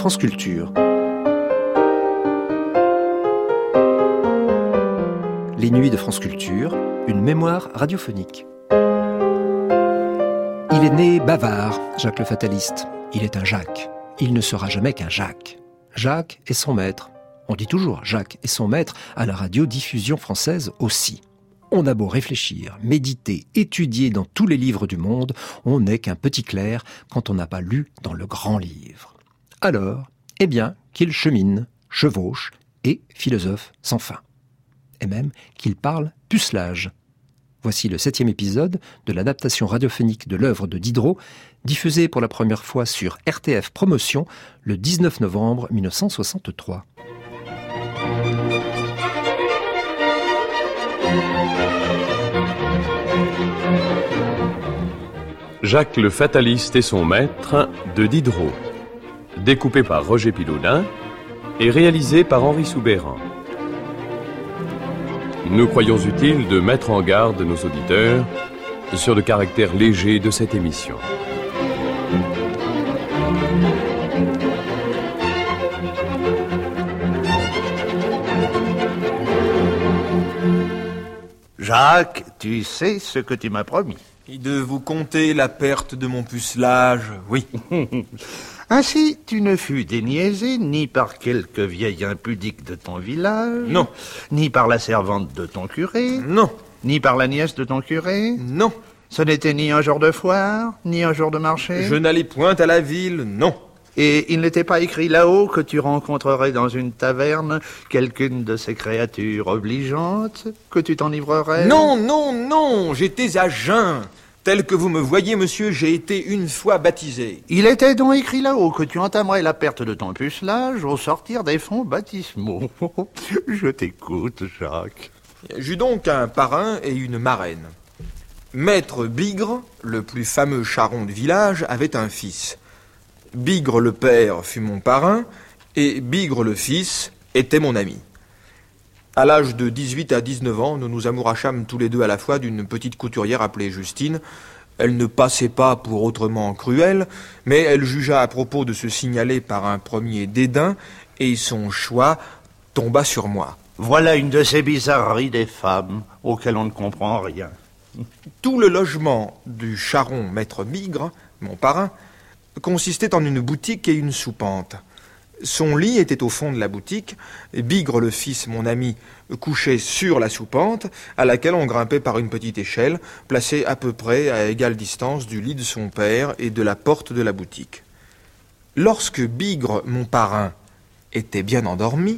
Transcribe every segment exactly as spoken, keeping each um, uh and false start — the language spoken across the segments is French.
France Culture. Les nuits de France Culture, une mémoire radiophonique. Il est né bavard, Jacques le Fataliste. Il est un Jacques. Il ne sera jamais qu'un Jacques. Jacques est son maître. On dit toujours Jacques est son maître à la radiodiffusion française aussi. On a beau réfléchir, méditer, étudier dans tous les livres du monde, on n'est qu'un petit clerc quand on n'a pas lu dans le grand livre. Alors, eh bien, qu'il chemine, chevauche et philosophe sans fin. Et même qu'il parle pucelage. Voici le septième épisode de l'adaptation radiophonique de l'œuvre de Diderot, diffusée pour la première fois sur R T F Promotion le dix-neuf novembre mille neuf cent soixante-trois. Jacques le Fataliste et son maître de Diderot, découpé par Roger Piloudin et réalisé par Henri Soubeyran. Nous croyons utile de mettre en garde nos auditeurs sur le caractère léger de cette émission. Jacques, tu sais ce que tu m'as promis. Et de vous conter la perte de mon pucelage, oui. Ainsi, tu ne fus déniaisé ni par quelque vieille impudique de ton village. Non. Ni par la servante de ton curé. Non. Ni par la nièce de ton curé. Non. Ce n'était ni un jour de foire, ni un jour de marché. Je n'allais point à la ville, non. Et il n'était pas écrit là-haut que tu rencontrerais dans une taverne quelqu'une de ces créatures obligeantes, que tu t'enivrerais? Non, non, non, j'étais à jeun. Tel que vous me voyez, monsieur, j'ai été une fois baptisé. Il était donc écrit là-haut que tu entamerais la perte de ton pucelage au sortir des fonds baptismaux. Je t'écoute, Jacques. J'eus donc un parrain et une marraine. Maître Bigre, le plus fameux charron du village, avait un fils. Bigre le père fut mon parrain, et Bigre le fils était mon ami. À l'âge de dix-huit à dix-neuf ans, nous nous amourachâmes tous les deux à la fois d'une petite couturière appelée Justine. Elle ne passait pas pour autrement cruelle, mais elle jugea à propos de se signaler par un premier dédain, et son choix tomba sur moi. Voilà une de ces bizarreries des femmes, auxquelles on ne comprend rien. Tout le logement du charron maître Bigre, mon parrain, consistait en une boutique et une soupente. Son lit était au fond de la boutique. Bigre le fils, mon ami, couchait sur la soupente, à laquelle on grimpait par une petite échelle, placée à peu près à égale distance du lit de son père et de la porte de la boutique. Lorsque Bigre, mon parrain, était bien endormi,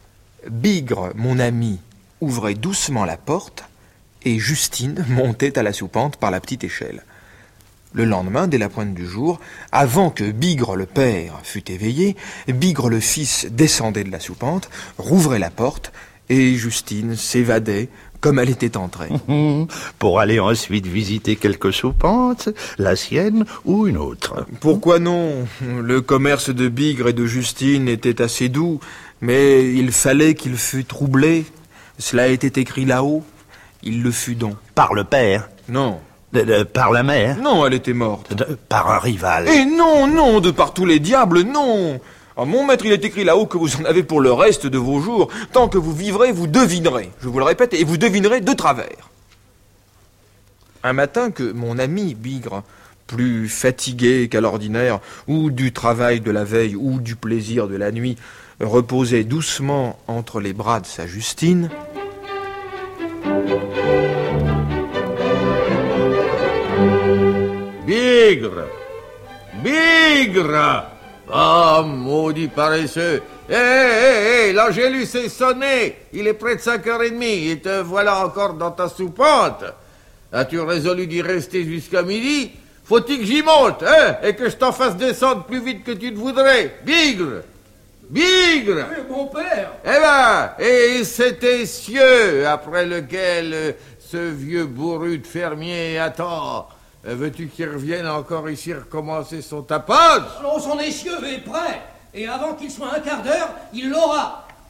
Bigre, mon ami, ouvrait doucement la porte et Justine montait à la soupente par la petite échelle. Le lendemain, dès la pointe du jour, avant que Bigre le père fût éveillé, Bigre le fils descendait de la soupente, rouvrait la porte, et Justine s'évadait comme elle était entrée. Pour aller ensuite visiter quelque soupente, la sienne ou une autre. Pourquoi non? Le commerce de Bigre et de Justine était assez doux, mais il fallait qu'il fût troublé. Cela était écrit là-haut. Il le fut donc. Par le père? Non. De, de, par la mère? Non, elle était morte. De, par un rival? Et non, non, de par tous les diables, non. Oh, mon maître, il est écrit là-haut que vous en avez pour le reste de vos jours. Tant que vous vivrez, vous devinerez. Je vous le répète, et vous devinerez de travers. Un matin que mon ami Bigre, plus fatigué qu'à l'ordinaire, ou du travail de la veille, ou du plaisir de la nuit, reposait doucement entre les bras de sa Justine... Bigre! Bigre! Ah, oh, maudit paresseux! Hé, hé, hé, l'Angélus est sonné! Il est près de cinq heures trente et te voilà encore dans ta soupente! As-tu résolu d'y rester jusqu'à midi? Faut-il que j'y monte, hein? Et que je t'en fasse descendre plus vite que tu ne voudrais? Bigre! Bigre! Oui, mon père! Eh ben, et cet essieu après lequel euh, ce vieux bourru de fermier attend... Veux-tu qu'il revienne encore ici recommencer son tapage? Non, son essieu est prêt. Et avant qu'il soit un quart d'heure, il l'aura.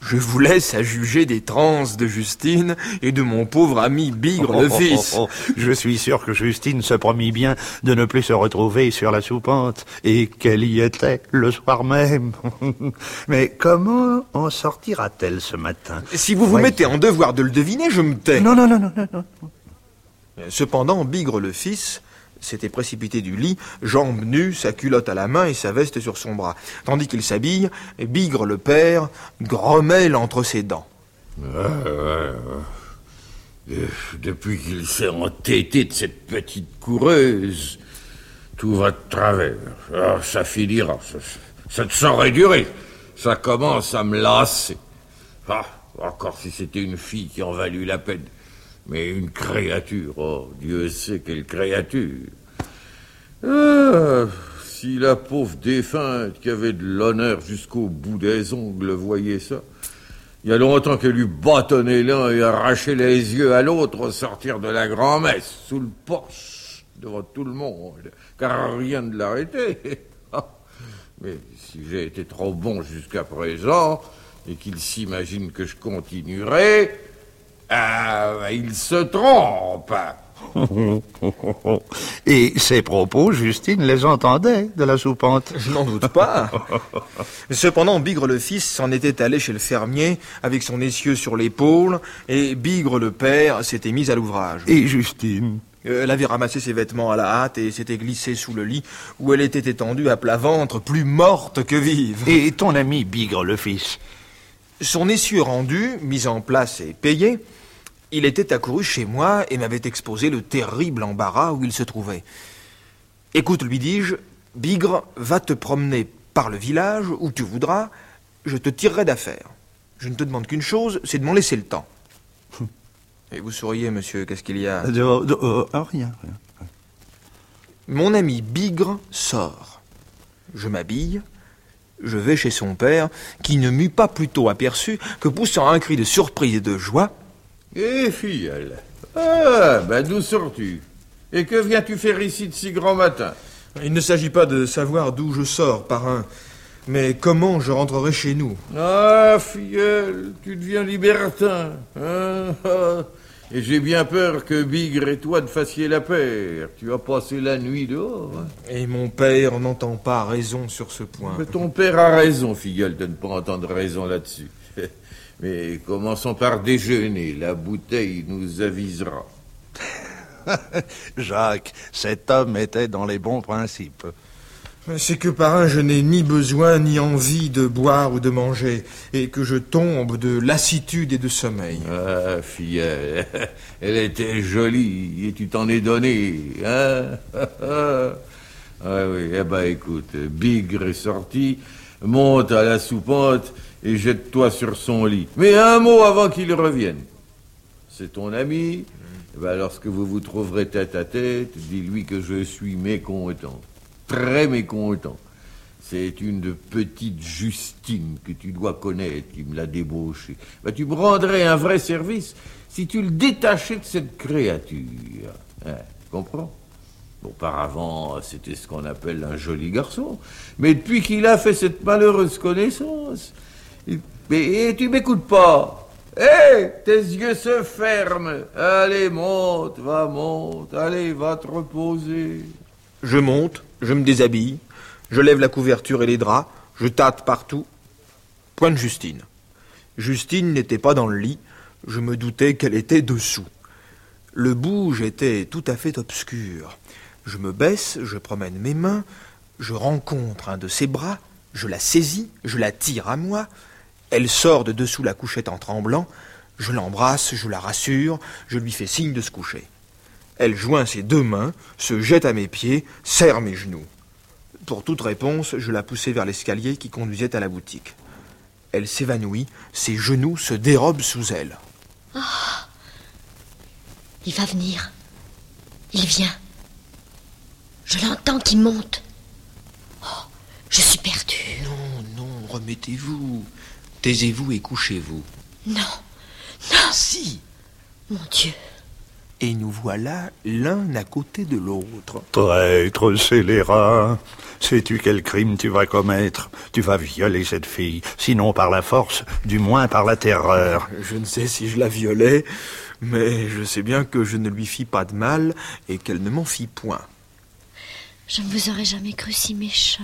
Je vous laisse à juger des transes de Justine et de mon pauvre ami Bigre Oh, le oh, fils. oh, oh. Je suis sûr que Justine se promit bien de ne plus se retrouver sur la soupente et qu'elle y était le soir même. Mais comment en sortira-t-elle ce matin? Si vous vous Voyez. mettez en devoir de le deviner, je me tais. Non, non, non, non, non, non. Cependant, Bigre le fils s'était précipité du lit, jambes nues, sa culotte à la main et sa veste sur son bras. Tandis qu'il s'habille, Bigre le père grommelle entre ses dents. Ouais, ouais, ouais. Euh, Depuis qu'il s'est entêté de cette petite coureuse, tout va de travers. Ah, ça finira. Ça, ça ne saurait durer. Ça commence à me lasser. Ah, encore si c'était une fille qui en valut la peine. Mais une créature, oh, Dieu sait quelle créature. Ah, si la pauvre défunte qui avait de l'honneur jusqu'au bout des ongles voyait ça, il y a longtemps qu'elle eût bâtonné l'un et arraché les yeux à l'autre au sortir de la grand-messe, sous le porche, devant tout le monde, car rien ne l'arrêtait. Mais si j'ai été trop bon jusqu'à présent, et qu'il s'imagine que je continuerai, ah, il se trompe. Et ces propos, Justine les entendait de la soupente. Je n'en doute pas. Cependant, Bigre le fils s'en était allé chez le fermier avec son essieu sur l'épaule et Bigre le père s'était mis à l'ouvrage. Et Justine? Elle avait ramassé ses vêtements à la hâte et s'était glissée sous le lit où elle était étendue à plat ventre, plus morte que vive. Et ton ami Bigre le fils? Son essieu rendu, mis en place et payé, il était accouru chez moi et m'avait exposé le terrible embarras où il se trouvait. « Écoute, lui dis-je, Bigre, va te promener par le village où tu voudras, je te tirerai d'affaire. Je ne te demande qu'une chose, c'est de m'en laisser le temps. » Et vous souriez, monsieur, qu'est-ce qu'il y a? De, de, euh, rien, rien. Mon ami Bigre sort. Je m'habille. Je vais chez son père, qui ne m'eut pas plutôt aperçu que, poussant un cri de surprise et de joie, « Eh, filleule, ah, ben d'où sors-tu? Et que viens-tu faire ici de si grand matin? » Il ne s'agit pas de savoir d'où je sors, parrain, mais comment je rentrerai chez nous. Ah, filleule, tu deviens libertin, hein? Et j'ai bien peur que Bigre et toi ne fassiez la paire. Tu as passé la nuit dehors. Hein? Et mon père n'entend pas raison sur ce point. Mais ton père a raison, filleule, de ne pas entendre raison là-dessus. Mais commençons par déjeuner. La bouteille nous avisera. Jacques, cet homme était dans les bons principes. C'est que, parrain, je n'ai ni besoin ni envie de boire ou de manger, et que je tombe de lassitude et de sommeil. Ah, filleule, elle était jolie, et tu t'en es donné, hein? Ah oui, eh ben écoute, Bigre est sorti, monte à la soupente et jette-toi sur son lit. Mais un mot avant qu'il revienne. C'est ton ami, eh ben lorsque vous vous trouverez tête à tête, dis-lui que je suis mécontent. Très mécontent. C'est une petite Justine que tu dois connaître qui me l'a débauché. Ben, tu me rendrais un vrai service si tu le détachais de cette créature. Hein, tu comprends? Auparavant, c'était ce qu'on appelle un joli garçon. Mais depuis qu'il a fait cette malheureuse connaissance... Il... Mais et tu m'écoutes pas? Hé, hey, tes yeux se ferment. Allez, monte, va, monte. Allez, va te reposer. Je monte, je me déshabille, je lève la couverture et les draps, je tâte partout. Point de Justine. Justine n'était pas dans le lit, je me doutais qu'elle était dessous. Le bouge était tout à fait obscur. Je me baisse, je promène mes mains, je rencontre un de ses bras, je la saisis, je la tire à moi. Elle sort de dessous la couchette en tremblant, je l'embrasse, je la rassure, je lui fais signe de se coucher. Elle joint ses deux mains, se jette à mes pieds, serre mes genoux. Pour toute réponse, je la poussai vers l'escalier qui conduisait à la boutique. Elle s'évanouit, ses genoux se dérobent sous elle. Oh, il va venir. Il vient. Je l'entends qui monte. Oh, je suis perdue. Non, non, remettez-vous. Taisez-vous et couchez-vous. Non, non. Si. Mon Dieu, Et nous voilà l'un à côté de l'autre. Traître scélérat, sais-tu quel crime tu vas commettre? Tu vas violer cette fille, sinon par la force, du moins par la terreur. Je ne sais si je la violais, mais je sais bien que je ne lui fis pas de mal et qu'elle ne m'en fit point. Je ne vous aurais jamais cru si méchant.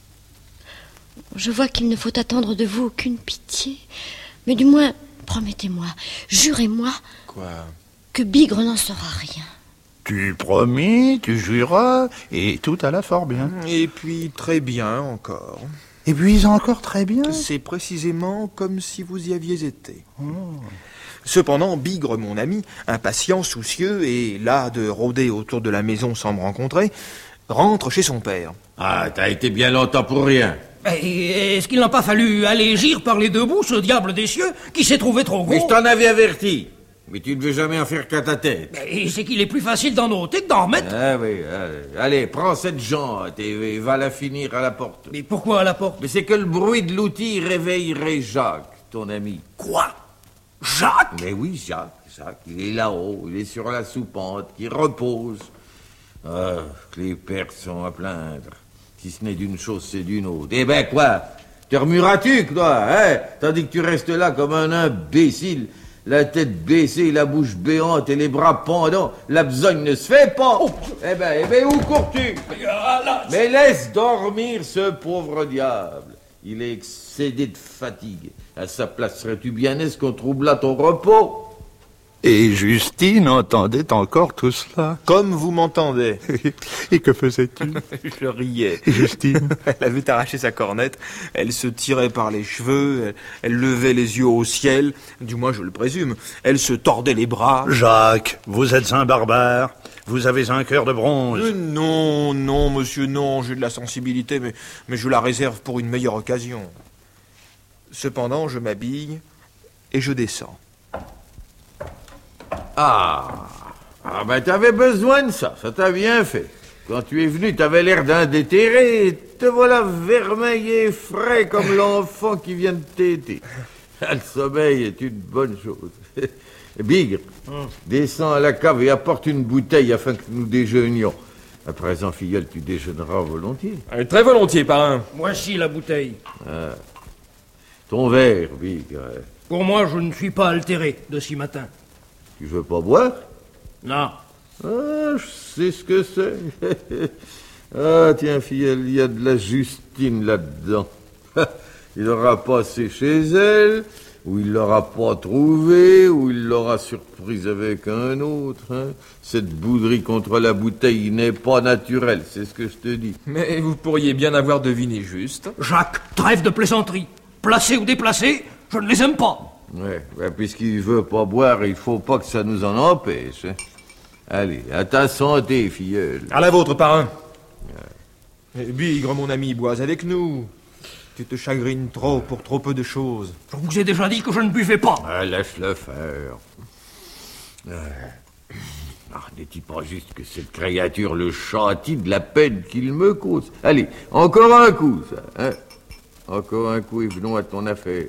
Je vois qu'il ne faut attendre de vous aucune pitié. Mais du moins, promettez-moi, jurez-moi... Quoi? Que Bigre n'en saura rien. Tu promis, tu juras, et tout alla fort bien. Et puis très bien encore. Et puis encore très bien. C'est précisément comme si vous y aviez été. Oh. Cependant, Bigre, mon ami, impatient, soucieux, et là de rôder autour de la maison sans me rencontrer, rentre chez son père. Ah, t'as été bien longtemps pour rien. Est-ce qu'il n'a pas fallu allégir par les deux bouts ce diable des cieux qui s'est trouvé trop gros? Mais je t'en avais averti. Mais tu ne veux jamais en faire qu'à ta tête. Et c'est qu'il est plus facile d'en ôter que d'en remettre. Ah oui, allez, allez, prends cette jante et va la finir à la porte. Mais pourquoi à la porte? Mais c'est que le bruit de l'outil réveillerait Jacques, ton ami. Quoi? Jacques? Mais oui, Jacques, Jacques, il est là-haut, il est sur la soupente, qui repose. Ah, que les pères sont à plaindre. Si ce n'est d'une chose, c'est d'une autre. Eh ben quoi? Te remueras-tu, toi, hein? Tandis que tu restes là comme un imbécile. La tête baissée, la bouche béante et les bras pendants, la besogne ne se fait pas. Oh. Eh ben, eh ben, où cours-tu? Mais laisse dormir ce pauvre diable. Il est excédé de fatigue. À sa place, serais-tu bien aise qu'on troublât ton repos? Et Justine entendait encore tout cela. Comme vous m'entendez. Et que faisais-tu? Je riais. Et Justine? Elle avait arraché sa cornette, elle se tirait par les cheveux, elle, elle levait les yeux au ciel, du moins je le présume, elle se tordait les bras. Jacques, vous êtes un barbare, vous avez un cœur de bronze. Euh, non, non, monsieur, non, j'ai de la sensibilité, mais, mais je la réserve pour une meilleure occasion. Cependant, je m'habille et je descends. Ah, ah ben t'avais besoin de ça, ça t'a bien fait. Quand tu es venu, t'avais l'air d'un déterré, te voilà vermeil et frais comme l'enfant qui vient de téter. Le sommeil est une bonne chose. Bigre, hum. descends à la cave et apporte une bouteille afin que nous déjeunions. À présent, filleule, tu déjeuneras volontiers. Euh, très volontiers, parrain. Voici la bouteille. Ah. Ton verre, Bigre. Pour moi, je ne suis pas altéré de si matin. Tu veux pas boire? Non. Ah, je sais ce que c'est. Ah, tiens, filleule, il y a de la Justine là-dedans. Il l'aura passé chez elle, ou il l'aura pas trouvé, ou il l'aura surprise avec un autre. Hein. Cette bouderie contre la bouteille n'est pas naturelle, c'est ce que je te dis. Mais vous pourriez bien avoir deviné juste. Jacques, trêve de plaisanterie. Placé ou déplacé, je ne les aime pas. Ouais, ouais, puisqu'il veut pas boire, il faut pas que ça nous en empêche. Hein. Allez, à ta santé, filleule. À la vôtre, parrain. Ouais. Bigre, mon ami, bois avec nous. Tu te chagrines trop pour trop peu de choses. Je vous ai déjà dit que je ne buvais pas. Ah, laisse-le faire. Ah, ah, n'est-il pas juste que cette créature le châtie de la peine qu'il me cause? Allez, encore un coup, ça. Hein? Encore un coup et venons à ton affaire.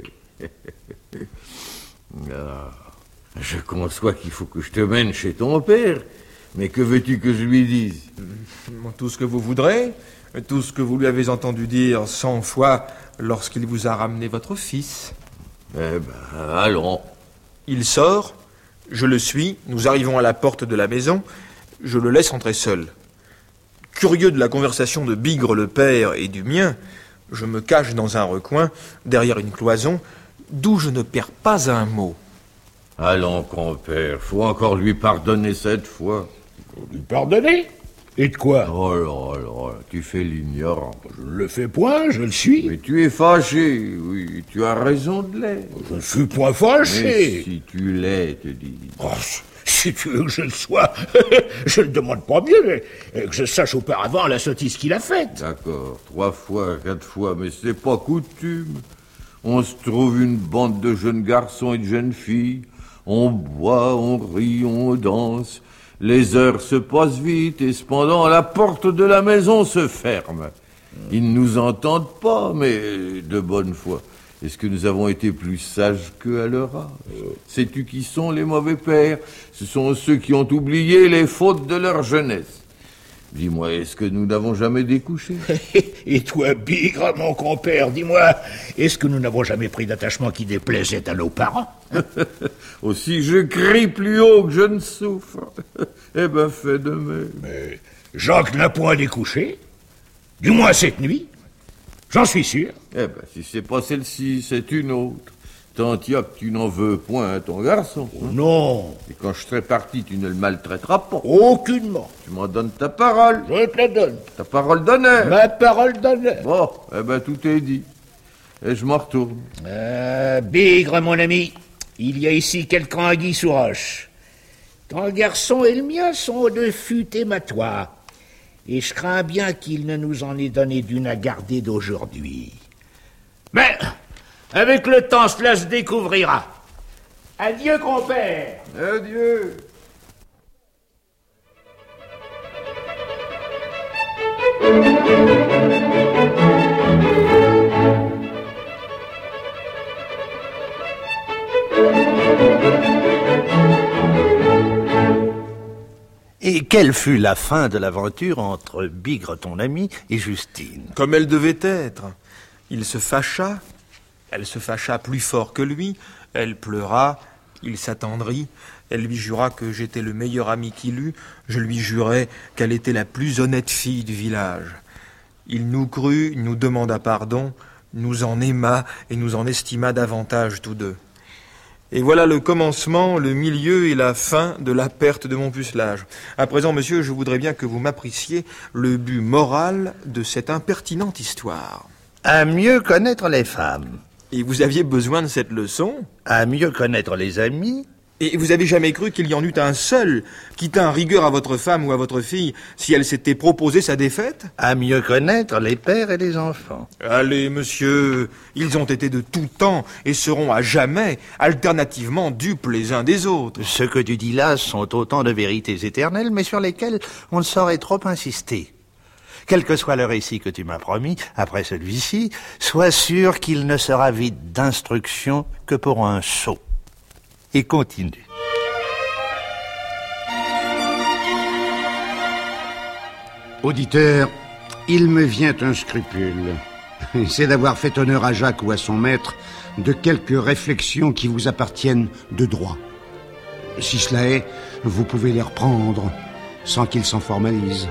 Ah, je conçois qu'il faut que je te mène chez ton père, mais que veux-tu que je lui dise? Tout ce que vous voudrez, tout ce que vous lui avez entendu dire cent fois lorsqu'il vous a ramené votre fils. Eh ben, allons. Il sort, je le suis, nous arrivons à la porte de la maison, je le laisse entrer seul. Curieux de la conversation de Bigre le père et du mien, je me cache dans un recoin, derrière une cloison, d'où je ne perds pas un mot. Allons, compère, faut encore lui pardonner cette fois. Lui pardonner? Et de quoi? Oh là là, tu fais l'ignorant. Je ne le fais point, je le suis. Mais tu es fâché, oui, tu as raison de l'être. Je ne suis point fâché. Mais si tu l'es, te dis. Oh, si tu veux que je le sois, je ne demande pas mieux, que je sache auparavant la sottise qu'il a faite. D'accord, trois fois, quatre fois, mais c'est pas coutume. On se trouve une bande de jeunes garçons et de jeunes filles. On boit, on rit, on danse. Les heures se passent vite et cependant la porte de la maison se ferme. Ils ne nous entendent pas, mais de bonne foi. Est-ce que nous avons été plus sages qu'eux à leur âge? Sais-tu qui sont les mauvais pères? Ce sont ceux qui ont oublié les fautes de leur jeunesse. Dis-moi, est-ce que nous n'avons jamais découché? Et toi, Bigre, mon compère, dis-moi, est-ce que nous n'avons jamais pris d'attachement qui déplaisait à nos parents? Aussi je crie plus haut que je ne souffre. Eh ben, fais de même. Mais Jacques n'a point découché, du moins cette nuit. J'en suis sûr. Eh ben, si c'est pas celle-ci, c'est une autre. Tant y a que tu n'en veux point à ton garçon. Oh, non. Et quand je serai parti, tu ne le maltraiteras pas. Aucunement. Tu m'en donnes ta parole. Je te la donne. Ta parole d'honneur. Ma parole d'honneur. Bon, eh ben, tout est dit. Et je m'en retourne. Euh, Bigre, mon ami, il y a ici quelque anguille sous roche. Ton garçon et le mien sont de fut matois. Et je crains bien qu'il ne nous en ait donné d'une à garder d'aujourd'hui. Mais, avec le temps, cela se découvrira. Adieu, compère. Adieu. Et quelle fut la fin de l'aventure entre Bigre, ton ami, et Justine? Comme elle devait être. Il se fâcha, elle se fâcha plus fort que lui, elle pleura, il s'attendrit, elle lui jura que j'étais le meilleur ami qu'il eût, je lui jurai qu'elle était la plus honnête fille du village. Il nous crut, nous demanda pardon, nous en aima et nous en estima davantage tous deux. Et voilà le commencement, le milieu et la fin de la perte de mon pucelage. À présent, monsieur, je voudrais bien que vous m'appriciez le but moral de cette impertinente histoire. À mieux connaître les femmes. Et vous aviez besoin de cette leçon? À mieux connaître les amis. Et vous avez jamais cru qu'il y en eût un seul qui tînt rigueur à votre femme ou à votre fille si elle s'était proposé sa défaite? À mieux connaître les pères et les enfants. Allez, monsieur, ils ont été de tout temps et seront à jamais alternativement dupes les uns des autres. Ce que tu dis là sont autant de vérités éternelles, mais sur lesquelles on ne saurait trop insister. Quel que soit le récit que tu m'as promis, après celui-ci, sois sûr qu'il ne sera vide d'instruction que pour un sot. Et continue. Auditeur, il me vient un scrupule. C'est d'avoir fait honneur à Jacques ou à son maître de quelques réflexions qui vous appartiennent de droit. Si cela est, vous pouvez les reprendre sans qu'ils s'en formalisent.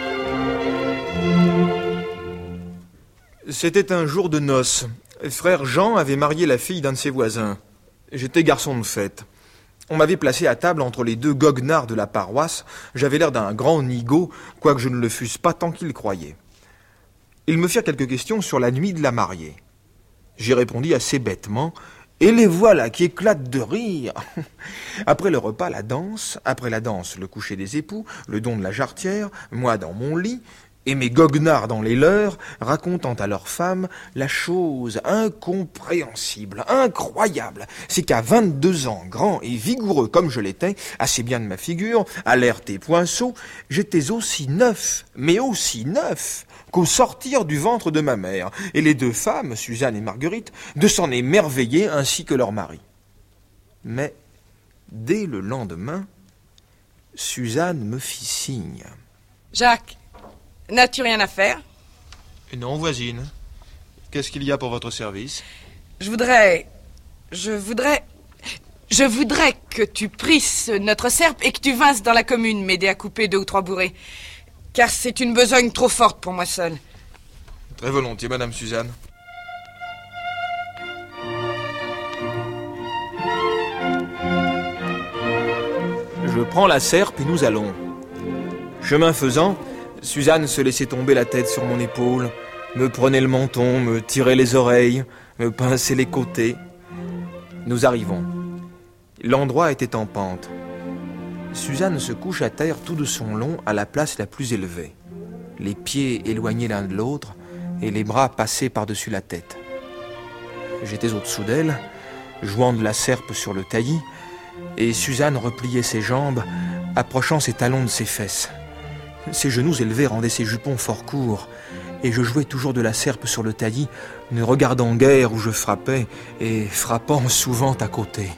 C'était un jour de noces. Frère Jean avait marié la fille d'un de ses voisins. J'étais garçon de fête. On m'avait placé à table entre les deux goguenards de la paroisse. J'avais l'air d'un grand nigaud, quoique je ne le fusse pas tant qu'ils croyaient. Ils me firent quelques questions sur la nuit de la mariée. J'y répondis assez bêtement, et les voilà qui éclatent de rire. Après le repas, la danse, après la danse, le coucher des époux, le don de la jarretière, moi dans mon lit, et mes goguenards dans les leurs, racontant à leurs femmes la chose incompréhensible, incroyable, c'est qu'à vingt-deux ans, grand et vigoureux comme je l'étais, assez bien de ma figure, alerte et poinceau, j'étais aussi neuf, mais aussi neuf, qu'au sortir du ventre de ma mère, et les deux femmes, Suzanne et Marguerite, de s'en émerveiller ainsi que leur mari. Mais, dès le lendemain, Suzanne me fit signe. Jacques, n'as-tu rien à faire? Non, voisine. Qu'est-ce qu'il y a pour votre service? Je voudrais... Je voudrais... Je voudrais que tu prisses notre serpe et que tu vinsses dans la commune m'aider à couper deux ou trois bourrées. Car c'est une besogne trop forte pour moi seule. Très volontiers, Madame Suzanne. Je prends la serpe et nous allons. Chemin faisant, Suzanne se laissait tomber la tête sur mon épaule, me prenait le menton, me tirait les oreilles, me pinçait les côtés. Nous arrivons. L'endroit était en pente. Suzanne se couche à terre tout de son long à la place la plus élevée, les pieds éloignés l'un de l'autre et les bras passés par-dessus la tête. J'étais au-dessous d'elle, jouant de la serpe sur le taillis, et Suzanne repliait ses jambes, approchant ses talons de ses fesses. Ses genoux élevés rendaient ses jupons fort courts, et je jouais toujours de la serpe sur le taillis, ne regardant guère où je frappais, et frappant souvent à côté.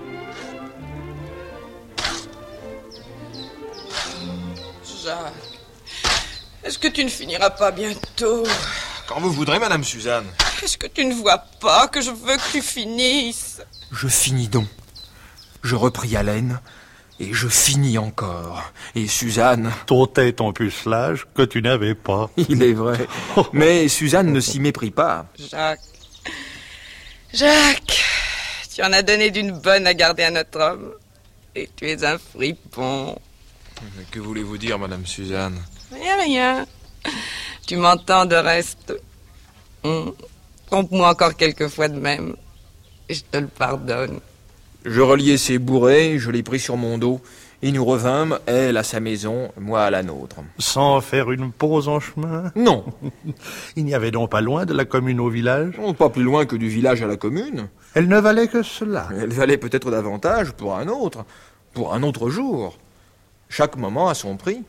Jacques, est-ce que tu ne finiras pas bientôt? Quand vous voudrez, Madame Suzanne. Est-ce que tu ne vois pas que je veux que tu finisses? Je finis donc. Je repris haleine, et je finis encore. Et Suzanne... T'ôtais ton pucelage que tu n'avais pas. Il est vrai. Mais Suzanne ne s'y méprit pas. Jacques... Jacques... Tu en as donné d'une bonne à garder à notre homme. Et tu es un fripon. Mais que voulez-vous dire, Madame Suzanne? Rien, rien. Tu m'entends de reste. Hum. Trompe-moi encore quelques fois de même. Et je te le pardonne. Je reliai ses bourrées, je l'ai pris sur mon dos, et nous revînmes, elle à sa maison, moi à la nôtre. Sans faire une pause en chemin? Non. Il n'y avait donc pas loin de la commune au village? Non, pas plus loin que du village à la commune. Elle ne valait que cela? Elle valait peut-être davantage pour un autre, pour un autre jour. Chaque moment a son prix.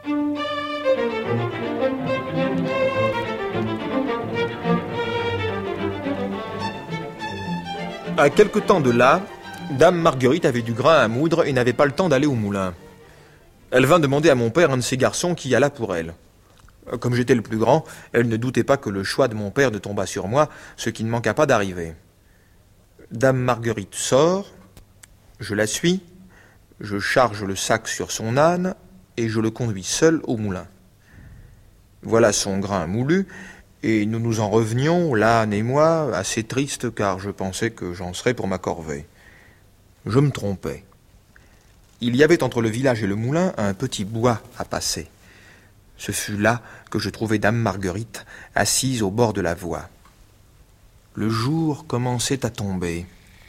À quelque temps de là, Dame Marguerite avait du grain à moudre et n'avait pas le temps d'aller au moulin. Elle vint demander à mon père un de ses garçons qui alla pour elle. Comme j'étais le plus grand, elle ne doutait pas que le choix de mon père ne tombât sur moi, ce qui ne manqua pas d'arriver. Dame Marguerite sort, je la suis, je charge le sac sur son âne et je le conduis seul au moulin. Voilà son grain moulu, et nous nous en revenions, l'âne et moi, assez tristes, car je pensais que j'en serais pour ma corvée. Je me trompais. Il y avait entre le village et le moulin un petit bois à passer. Ce fut là que je trouvai Dame Marguerite, assise au bord de la voie. Le jour commençait à tomber.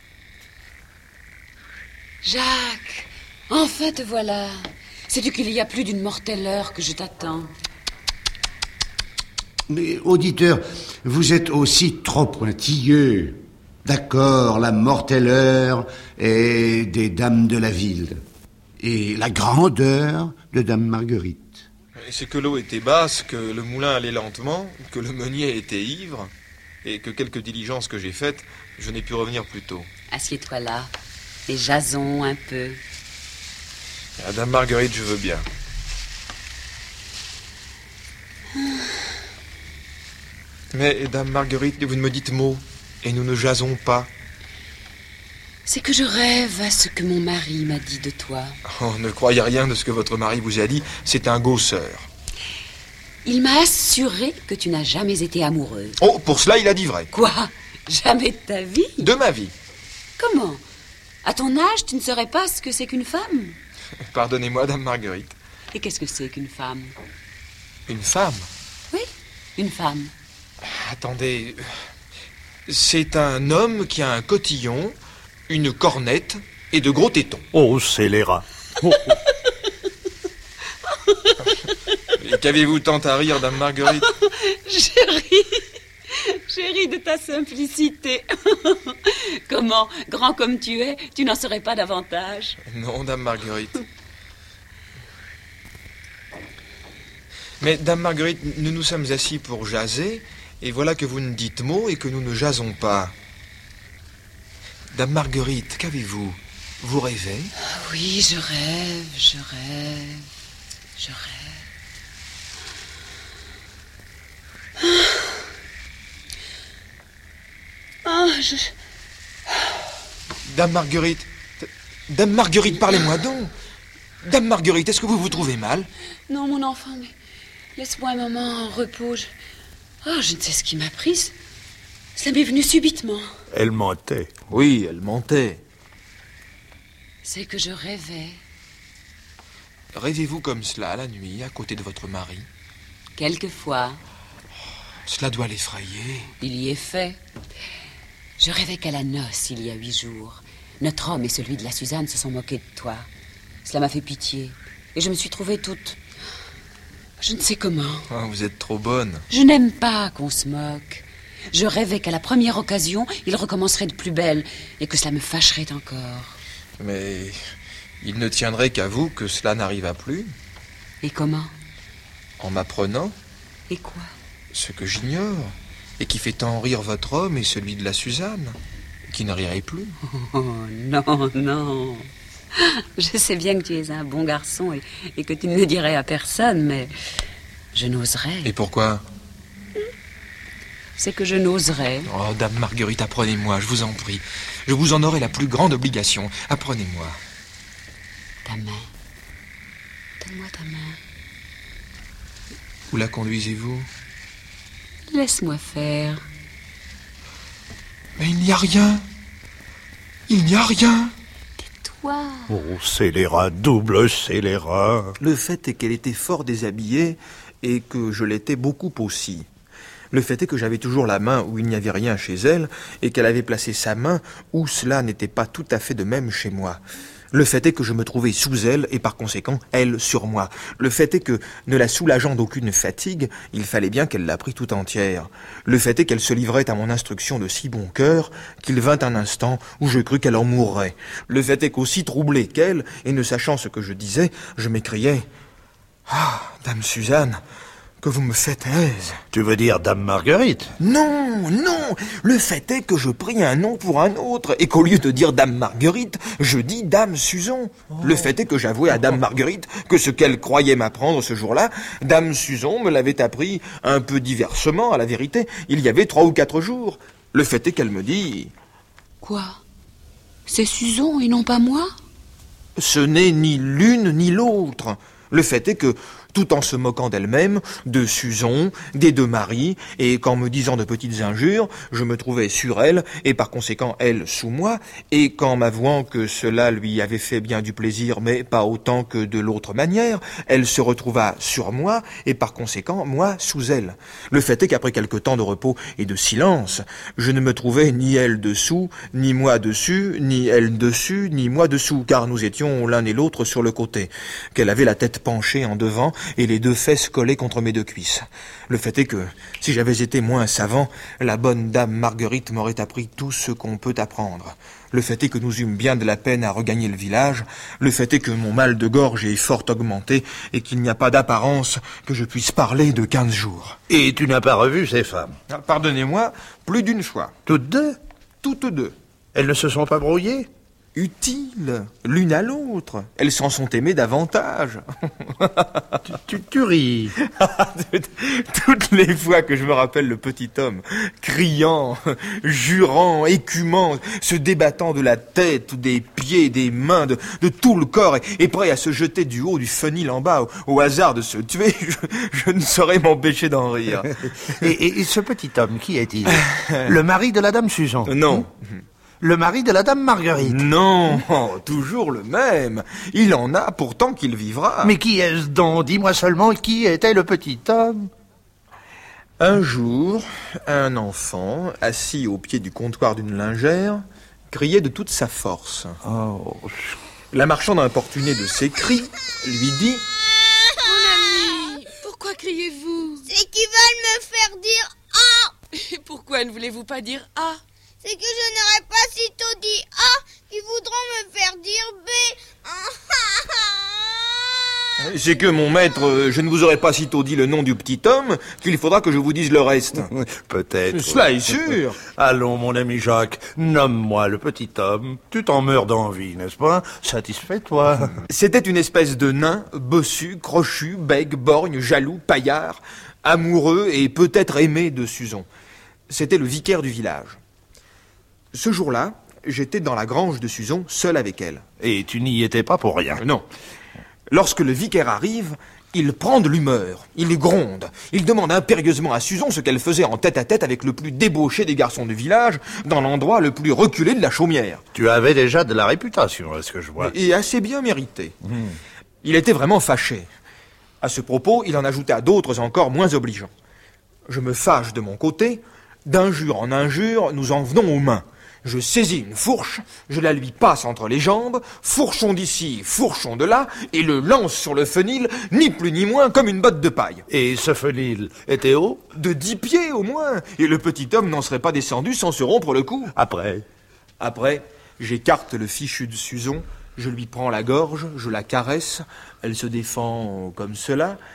Jacques, enfin te voilà. Sais-tu qu'il y a plus d'une mortelle heure que je t'attends? Mais, auditeur, vous êtes aussi trop pointilleux. D'accord, la mortelle heure est des dames de la ville. Et la grandeur de Dame Marguerite. C'est que l'eau était basse, que le moulin allait lentement, que le meunier était ivre, et que quelques diligences que j'ai faites, je n'ai pu revenir plus tôt. Assieds-toi là, et jasons un peu. À Dame Marguerite, je veux bien. Mais, Dame Marguerite, vous ne me dites mot, et nous ne jasons pas. C'est que je rêve à ce que mon mari m'a dit de toi. Oh, ne croyez rien de ce que votre mari vous a dit, c'est un gosseur. Il m'a assuré que tu n'as jamais été amoureuse. Oh, pour cela, il a dit vrai. Quoi? Jamais de ta vie? De ma vie. Comment? À ton âge, tu ne saurais pas ce que c'est qu'une femme? Pardonnez-moi, Dame Marguerite. Et qu'est-ce que c'est qu'une femme? Une femme? Oui, une femme. Attendez, c'est un homme qui a un cotillon, une cornette et de gros tétons. Oh, scélérat. Oh. Et qu'avez-vous tant à rire, Dame Marguerite? J'ai ri. J'ai ri de ta simplicité. Comment, grand comme tu es, tu n'en saurais pas davantage? Non, Dame Marguerite. Mais, Dame Marguerite, nous nous sommes assis pour jaser, et voilà que vous ne dites mot et que nous ne jasons pas. Dame Marguerite, qu'avez-vous? Vous rêvez? Oui, je rêve, je rêve, je rêve. Ah, oh, je... Dame Marguerite, Dame Marguerite, parlez-moi donc. Dame Marguerite, est-ce que vous vous trouvez mal? Non, mon enfant, mais laisse-moi un moment en repos. Je... Oh, je ne sais ce qui m'a prise. Ça m'est venu subitement. Elle mentait. Oui, elle mentait. C'est que je rêvais. Rêvez-vous comme cela la nuit, à côté de votre mari? Quelquefois. Cela doit l'effrayer. Il y est fait. Je rêvais qu'à la noce, il y a huit jours, notre homme et celui de la Suzanne se sont moqués de toi. Cela m'a fait pitié. Et je me suis trouvée toute... Je ne sais comment. Oh, vous êtes trop bonne. Je n'aime pas qu'on se moque. Je rêvais qu'à la première occasion, il recommencerait de plus belle et que cela me fâcherait encore. Mais il ne tiendrait qu'à vous que cela n'arrivât plus. Et comment? En m'apprenant. Et quoi? Ce que j'ignore, et qui fait tant rire votre homme et celui de la Suzanne, qui ne rirait plus. Oh, non, non. Je sais bien que tu es un bon garçon et, et que tu ne le dirais à personne, mais je n'oserais. Et pourquoi? C'est que je n'oserais. Oh, Dame Marguerite, apprenez-moi, je vous en prie. Je vous en aurai la plus grande obligation. Apprenez-moi. Ta main. Donne-moi ta main. Où la conduisez-vous? Laisse-moi faire. Mais il n'y a rien. Il n'y a rien. Tais-toi. Oh, scélérat, double scélérat. Le fait est qu'elle était fort déshabillée et que je l'étais beaucoup aussi. Le fait est que j'avais toujours la main où il n'y avait rien chez elle et qu'elle avait placé sa main où cela n'était pas tout à fait de même chez moi. Le fait est que je me trouvais sous elle et par conséquent, elle sur moi. Le fait est que, ne la soulageant d'aucune fatigue, il fallait bien qu'elle la prît tout entière. Le fait est qu'elle se livrait à mon instruction de si bon cœur qu'il vint un instant où je crus qu'elle en mourrait. Le fait est qu'aussi troublé qu'elle, et ne sachant ce que je disais, je m'écriai « Ah, Dame Suzanne, que vous me faites aise. » Tu veux dire Dame Marguerite? Non, non. Le fait est que je pris un nom pour un autre et qu'au lieu de dire Dame Marguerite, je dis Dame Suzon. Oh. Le fait est que j'avouai à Dame Marguerite que ce qu'elle croyait m'apprendre ce jour-là, Dame Suzon me l'avait appris un peu diversement, à la vérité, il y avait trois ou quatre jours. Le fait est qu'elle me dit... Quoi? C'est Suzon et non pas moi? Ce n'est ni l'une ni l'autre. Le fait est que, tout en se moquant d'elle-même, de Suzon, des deux maris, et qu'en me disant de petites injures, je me trouvais sur elle, et par conséquent elle sous moi, et qu'en m'avouant que cela lui avait fait bien du plaisir, mais pas autant que de l'autre manière, elle se retrouva sur moi, et par conséquent moi sous elle. Le fait est qu'après quelque temps de repos et de silence, je ne me trouvais ni elle dessous, ni moi dessus, ni elle dessus, ni moi dessous, car nous étions l'un et l'autre sur le côté, qu'elle avait la tête penchée en devant, et les deux fesses collées contre mes deux cuisses. Le fait est que, si j'avais été moins savant, la bonne dame Marguerite m'aurait appris tout ce qu'on peut apprendre. Le fait est que nous eûmes bien de la peine à regagner le village. Le fait est que mon mal de gorge est fort augmenté et qu'il n'y a pas d'apparence que je puisse parler de quinze jours. Et tu n'as pas revu ces femmes? Ah, pardonnez-moi, plus d'une fois. Toutes deux? Toutes deux. Elles ne se sont pas brouillées? Utiles, l'une à l'autre. Elles s'en sont aimées davantage. tu, tu, tu ris. Toutes les fois que je me rappelle le petit homme, criant, jurant, écumant, se débattant de la tête, des pieds, des mains, de, de tout le corps, et, et prêt à se jeter du haut du fenil en bas, au, au hasard de se tuer, je, je ne saurais m'empêcher d'en rire. et, et, et ce petit homme, qui est-il? Le mari de la dame Suzon? Non. Le mari de la dame Marguerite? Non, toujours le même. Il en a pourtant qu'il vivra. Mais qui est-ce donc? Dis-moi seulement qui était le petit homme. Un jour, un enfant, assis au pied du comptoir d'une lingère, criait de toute sa force. Oh. La marchande importunée de ses cris lui dit... Mon ami, pourquoi criez-vous? C'est qu'ils veulent me faire dire « Ah !» Et pourquoi ne voulez-vous pas dire « Ah » C'est que je n'aurais pas sitôt dit « A » qu'ils voudront me faire dire « B ». C'est que, mon maître, je ne vous aurais pas sitôt dit le nom du petit homme qu'il faudra que je vous dise le reste. Peut-être. Cela est sûr. Allons, mon ami Jacques, nomme-moi le petit homme. Tu t'en meurs d'envie, n'est-ce pas? Satisfais-toi. C'était une espèce de nain, bossu, crochu, bègue, borgne, jaloux, paillard, amoureux et peut-être aimé de Suzon. C'était le vicaire du village. Ce jour-là, j'étais dans la grange de Suzon, seul avec elle. Et tu n'y étais pas pour rien? Non. Lorsque le vicaire arrive, il prend de l'humeur, il gronde, il demande impérieusement à Suzon ce qu'elle faisait en tête-à-tête avec le plus débauché des garçons du village, dans l'endroit le plus reculé de la chaumière. Tu avais déjà de la réputation, est-ce que je vois? Et assez bien méritée. Mmh. Il était vraiment fâché. À ce propos, il en ajouta d'autres encore moins obligeants. Je me fâche de mon côté, d'injure en injure, nous en venons aux mains. Je saisis une fourche, je la lui passe entre les jambes, fourchon d'ici, fourchon de là, et le lance sur le fenil, ni plus ni moins, comme une botte de paille. Et ce fenil était haut? De dix pieds au moins, et le petit homme n'en serait pas descendu sans se rompre le cou. Après? Après, j'écarte le fichu de Suzon, je lui prends la gorge, je la caresse, elle se défend comme cela.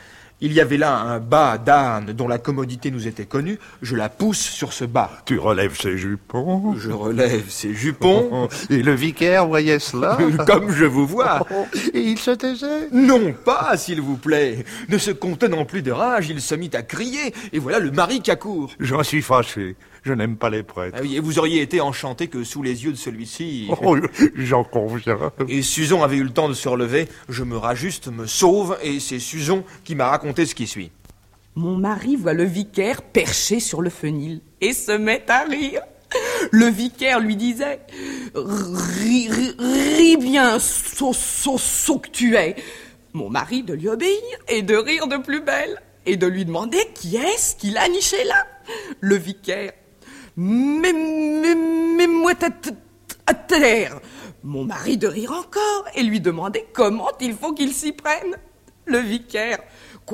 Il y avait là un bas d'âne dont la commodité nous était connue. Je la pousse sur ce bas. Tu relèves ses jupons. Je relève ses jupons. Et le vicaire voyait cela. Comme je vous vois. Et il se taisait. Non pas, s'il vous plaît. Ne se contenant plus de rage, il se mit à crier. Et voilà le mari qui accourt. J'en suis fâché. Je n'aime pas les prêtres. Ah oui, et vous auriez été enchanté que sous les yeux de celui-ci... Oh, j'en conviens. Et Suzon avait eu le temps de se relever. Je me rajuste, me sauve, et c'est Suzon qui m'a raconté ce qui suit. Mon mari voit le vicaire perché sur le fenil et se met à rire. Le vicaire lui disait « Ris, ris, ris bien, saut, saut, saut que tu es !» Mon mari de lui obéir et de rire de plus belle et de lui demander qui est-ce qu'il a niché là. Le vicaire « Mais, mais, mais moi à terre !» Mon mari de rire encore et lui demander comment il faut qu'il s'y prenne. Le vicaire «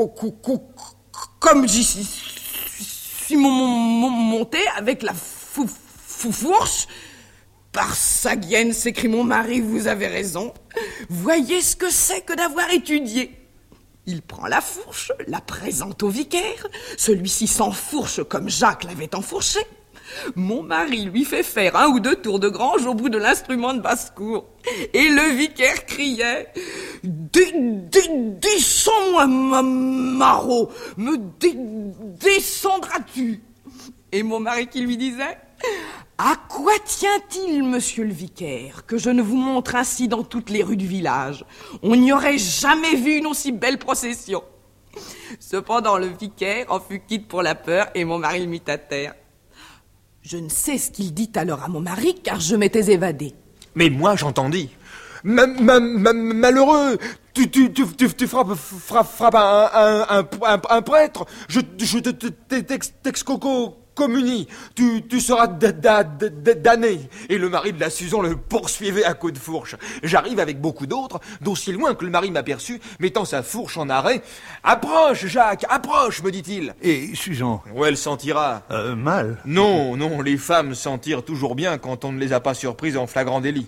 Comme j'y suis monté avec la fou, fou, fourche, par sa guienne, s'écrie mon mari, vous avez raison. Voyez ce que c'est que d'avoir étudié. » Il prend la fourche, la présente au vicaire. Celui-ci s'enfourche comme Jacques l'avait enfourché. Mon mari lui fait faire un ou deux tours de grange au bout de l'instrument de basse-cour. Et le vicaire criait « Descends-moi, ma maraud, me dé descendras-tu » Et mon mari qui lui disait « À quoi tient-il, monsieur le vicaire, que je ne vous montre ainsi dans toutes les rues du village? On n'y aurait jamais vu une aussi belle procession. » Cependant, le vicaire en fut quitte pour la peur et mon mari le mit à terre. Je ne sais ce qu'il dit alors à mon mari, car je m'étais évadée. Mais moi, j'entendis. Ma, ma, ma, malheureux, tu, tu, tu, tu, tu frappes, frappes, frappes un, un, un, un, un prêtre. Je, je te, t'ex, t'excoco. Communie, tu, tu seras damné. Et le mari de la Suzon le poursuivait à coups de fourche. J'arrive avec beaucoup d'autres, d'aussi loin que le mari m'aperçut, mettant sa fourche en arrêt. « Approche, Jacques, approche !» me dit-il. Et Suzon? Où elle sentira euh, Mal. Non, non, les femmes s'en tirent toujours bien quand on ne les a pas surprises en flagrant délit.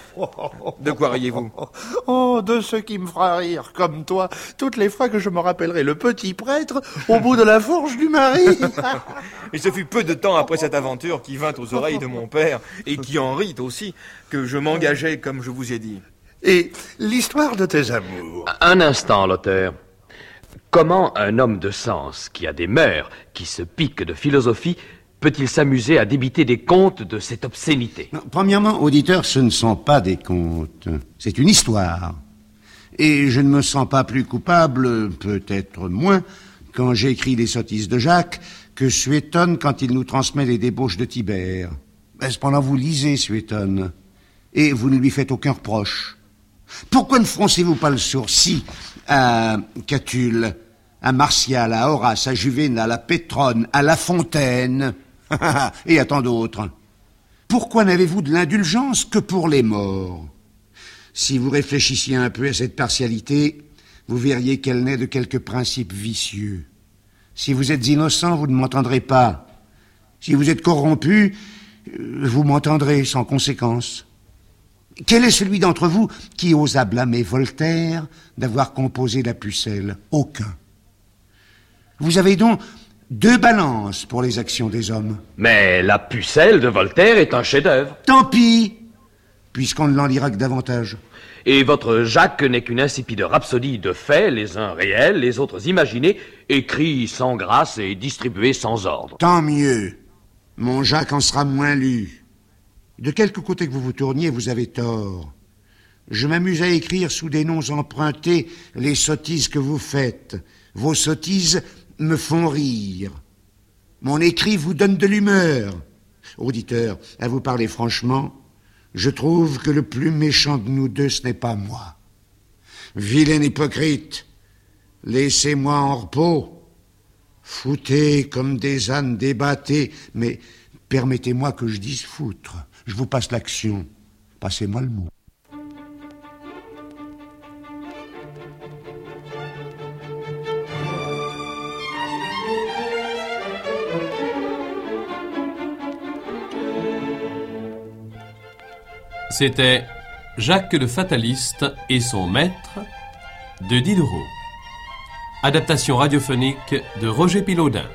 De quoi riez-vous? Oh, de ce qui me fera rire, comme toi, toutes les fois que je me rappellerai le petit prêtre au bout de la fourche du mari. Et ce fut peu de temps après cette aventure qui vint aux oreilles de mon père, et qui en rit aussi, que je m'engageai comme je vous ai dit. Et l'histoire de tes amours? Un instant, l'auteur. Comment un homme de sens, qui a des mœurs, qui se pique de philosophie, peut-il s'amuser à débiter des contes de cette obscénité? Non, premièrement, auditeur, ce ne sont pas des contes. C'est une histoire. Et je ne me sens pas plus coupable, peut-être moins, quand j'écris les sottises de Jacques, que Suétone quand il nous transmet les débauches de Tibère. Ben, cependant, vous lisez Suétone, et vous ne lui faites aucun reproche. Pourquoi ne froncez-vous pas le sourcil à Catulle, à Martial, à Horace, à Juvène, à la Pétrone, à La Fontaine, et à tant d'autres? Pourquoi n'avez-vous de l'indulgence que pour les morts? Si vous réfléchissiez un peu à cette partialité, vous verriez qu'elle naît de quelques principes vicieux. Si vous êtes innocent, vous ne m'entendrez pas. Si vous êtes corrompu, vous m'entendrez sans conséquence. Quel est celui d'entre vous qui osa blâmer Voltaire d'avoir composé la Pucelle? Aucun. Vous avez donc deux balances pour les actions des hommes. Mais la Pucelle de Voltaire est un chef-d'œuvre. Tant pis, puisqu'on ne l'en lira que davantage. Et votre Jacques n'est qu'une insipide rhapsodie de faits, les uns réels, les autres imaginés, écrits sans grâce et distribués sans ordre. Tant mieux. Mon Jacques en sera moins lu. De quelque côté que vous vous tourniez, vous avez tort. Je m'amuse à écrire sous des noms empruntés les sottises que vous faites. Vos sottises me font rire. Mon écrit vous donne de l'humeur. Auditeur, à vous parler franchement, je trouve que le plus méchant de nous deux, ce n'est pas moi. Vilain hypocrite, laissez-moi en repos. Foutez comme des ânes débattés, mais permettez-moi que je dise foutre. Je vous passe l'action. Passez-moi le mot. C'était Jacques le Fataliste et son maître de Diderot. adaptation radiophonique de Roger Pilaudin.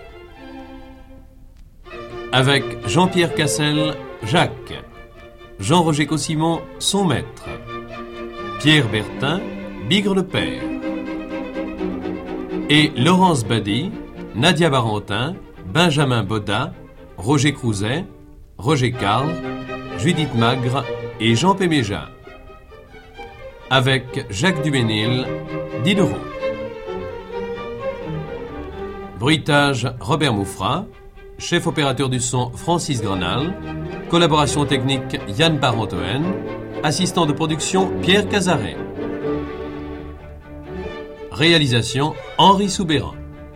Avec Jean-Pierre Cassel, Jacques, Jean-Roger Cossimon, son maître, Pierre Bertin, Bigre le père, et Laurence Bady, Nadia Barentin, Benjamin Boda, Roger Crouzet, Roger Carle, Judith Magre et Jean Péméja. Avec Jacques Duménil, Diderot. Bruitage Robert Moufra, chef opérateur du son Francis Grenal, collaboration technique Yann Parentoen, assistant de production Pierre Cazaret. Réalisation Henri Soubéran.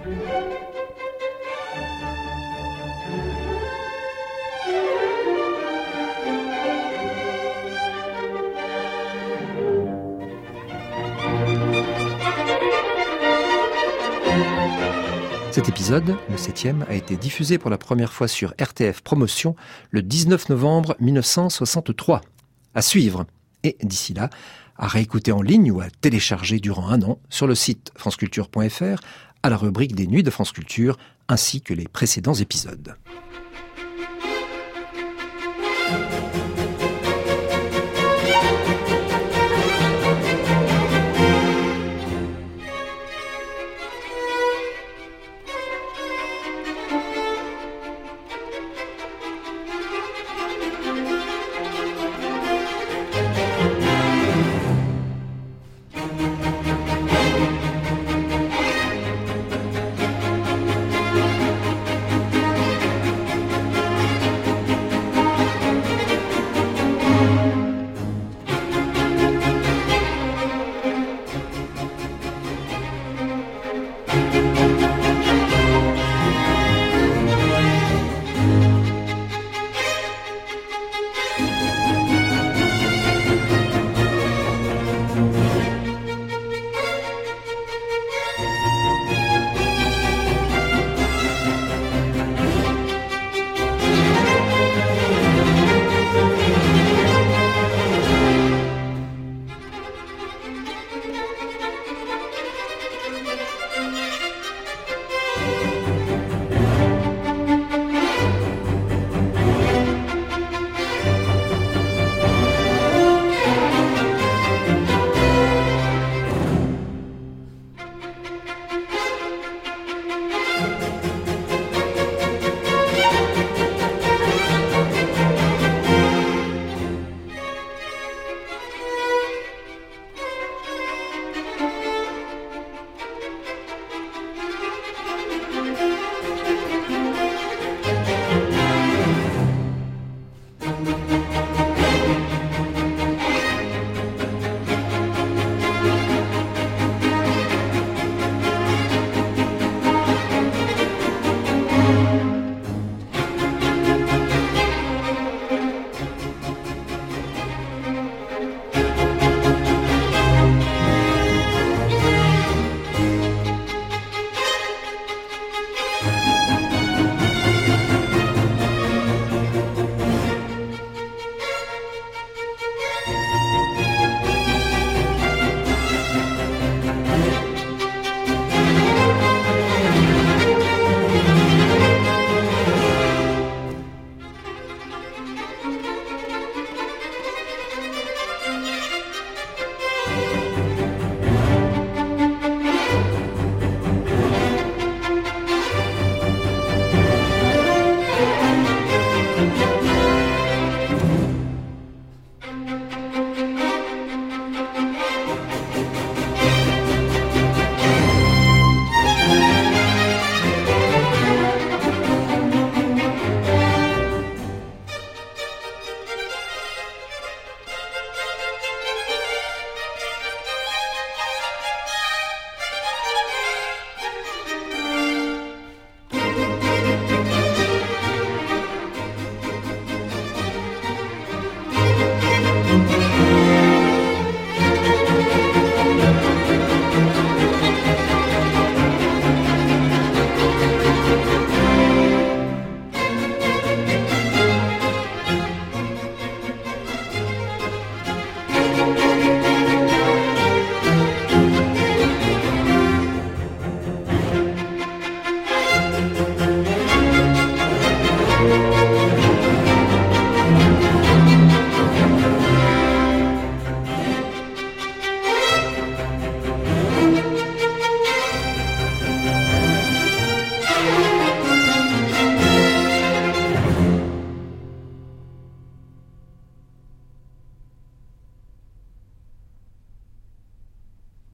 Cet épisode, le septième, a été diffusé pour la première fois sur R T F Promotion le dix-neuf novembre mille neuf cent soixante-trois. À suivre. Et d'ici là, à réécouter en ligne ou à télécharger durant un an sur le site franceculture point f r à la rubrique des Nuits de France Culture ainsi que les précédents épisodes.